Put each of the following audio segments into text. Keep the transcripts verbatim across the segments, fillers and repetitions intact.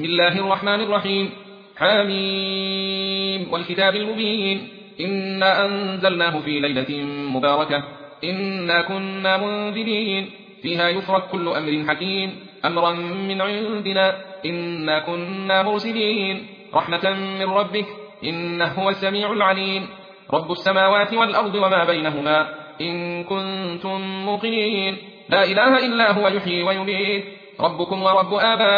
بسم الله الرحمن الرحيم. حميم والكتاب المبين. إنا أنزلناه في ليلة مباركة إنا كنا منذرين فيها يفرق كل أمر حكيم أمرا من عندنا إنا كنا مرسلين رحمة من ربك إنه هو السميع العليم. رب السماوات والأرض وما بينهما إن كنتم موقنين لا إله إلا هو يحيي ويميت ربكم ورب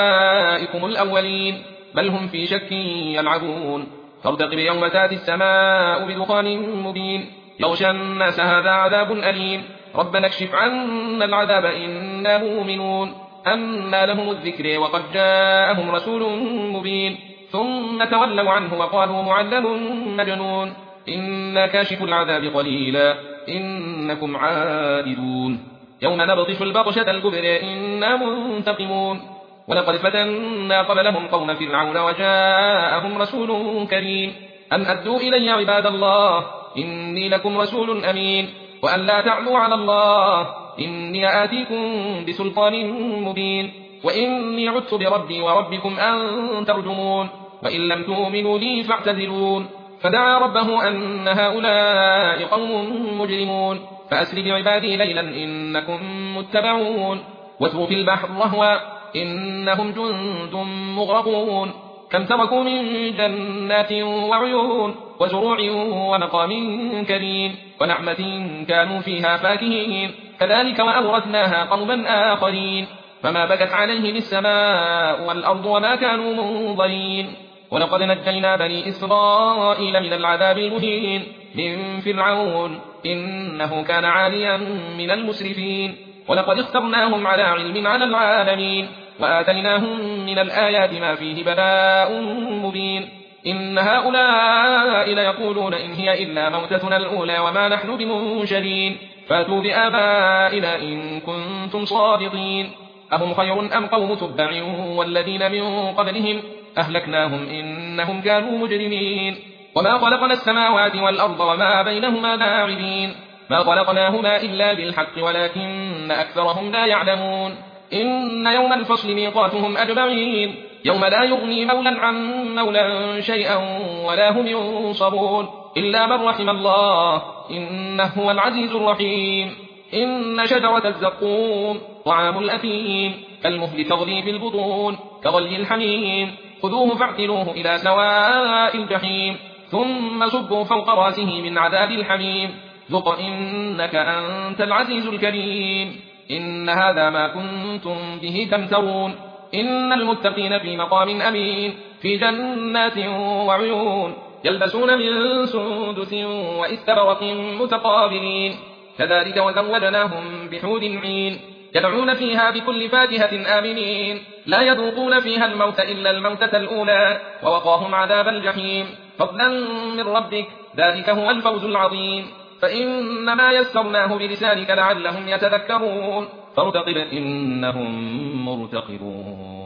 آبائكم الأولين بل هم في شك يلعبون. فارتقب يوم تأتي السماء بدخان مبين يغشى الناس هذا عذاب أليم ربنا اكشف عنا العذاب إنا مؤمنون. أنى لهم الذكر وقد جاءهم رسول مبين ثم تولوا عنه وقالوا معلم مجنون إنا كاشف العذاب قليلا إنكم عائدون. يوم نبطش البطشة الكبرى إنا منتقمون ولقد فتنا قبلهم قوم فرعون وجاءهم رسول كريم أن أدوا إلي عباد الله إني لكم رسول أمين وأن لا تعلوا على الله إني آتيكم بسلطان مبين وإني عدت بربي وربكم أن ترجمون وإن لم تؤمنوا لي فاعتذرون. فدعا ربه أن هؤلاء قوم مجرمون فأسر بعبادي ليلا إنكم متبعون واترك في البحر رهوا إنهم جند مغرقون كم تركوا من جنات وعيون وزروع ومقام كريم ونعمة كانوا فيها فاكهين كذلك وأورثناها قوما آخرين فما بكت عليهم السماء والأرض وما كانوا منظرين. ولقد نجينا بني إسرائيل من العذاب المهين من فرعون إنه كان عاليا من المسرفين ولقد اخترناهم على علم على العالمين وآتيناهم من الآيات ما فيه بلاء مبين. إن هؤلاء ليقولون إن هي إلا موتتنا الأولى وما نحن بمنشرين فاتوا بآبائنا إن كنتم صادقين. أهم خير أم قوم تبع والذين من قبلهم أهلكناهم إنهم كانوا مجرمين. وما خلقنا السماوات والأرض وما بينهما لاعبين ما خلقناهما إلا بالحق ولكن أكثرهم لا يعلمون. إن يوم الفصل ميقاتهم أجمعين يوم لا يغني مولا عن مولا شيئا ولا هم ينصرون إلا من رحم الله إنه هو العزيز الرحيم. إن شجرة الزقوم طعام الأثيم كالمهل تغلي في البطون كغلي الحميم خذوه فاعتلوه إلى سواء الجحيم ثم صبوا فوق راسه من عذاب الحميم ذق إنك أنت العزيز الكريم. إن هذا ما كنتم به تمترون. إن المتقين في مقام أمين في جنات وعيون يلبسون من سندس وإستبرق متقابلين كذلك وزوجناهم بحور عين يدعون فيها بكل فاكهة آمنين لا يذوقون فيها الموت إلا الموتة الأولى ووقاهم عذاب الجحيم فضلا من ربك ذلك هو الفوز العظيم. فإنما يسرناه بلسانك لعلهم يتذكرون فارتقب إنهم مرتقبون.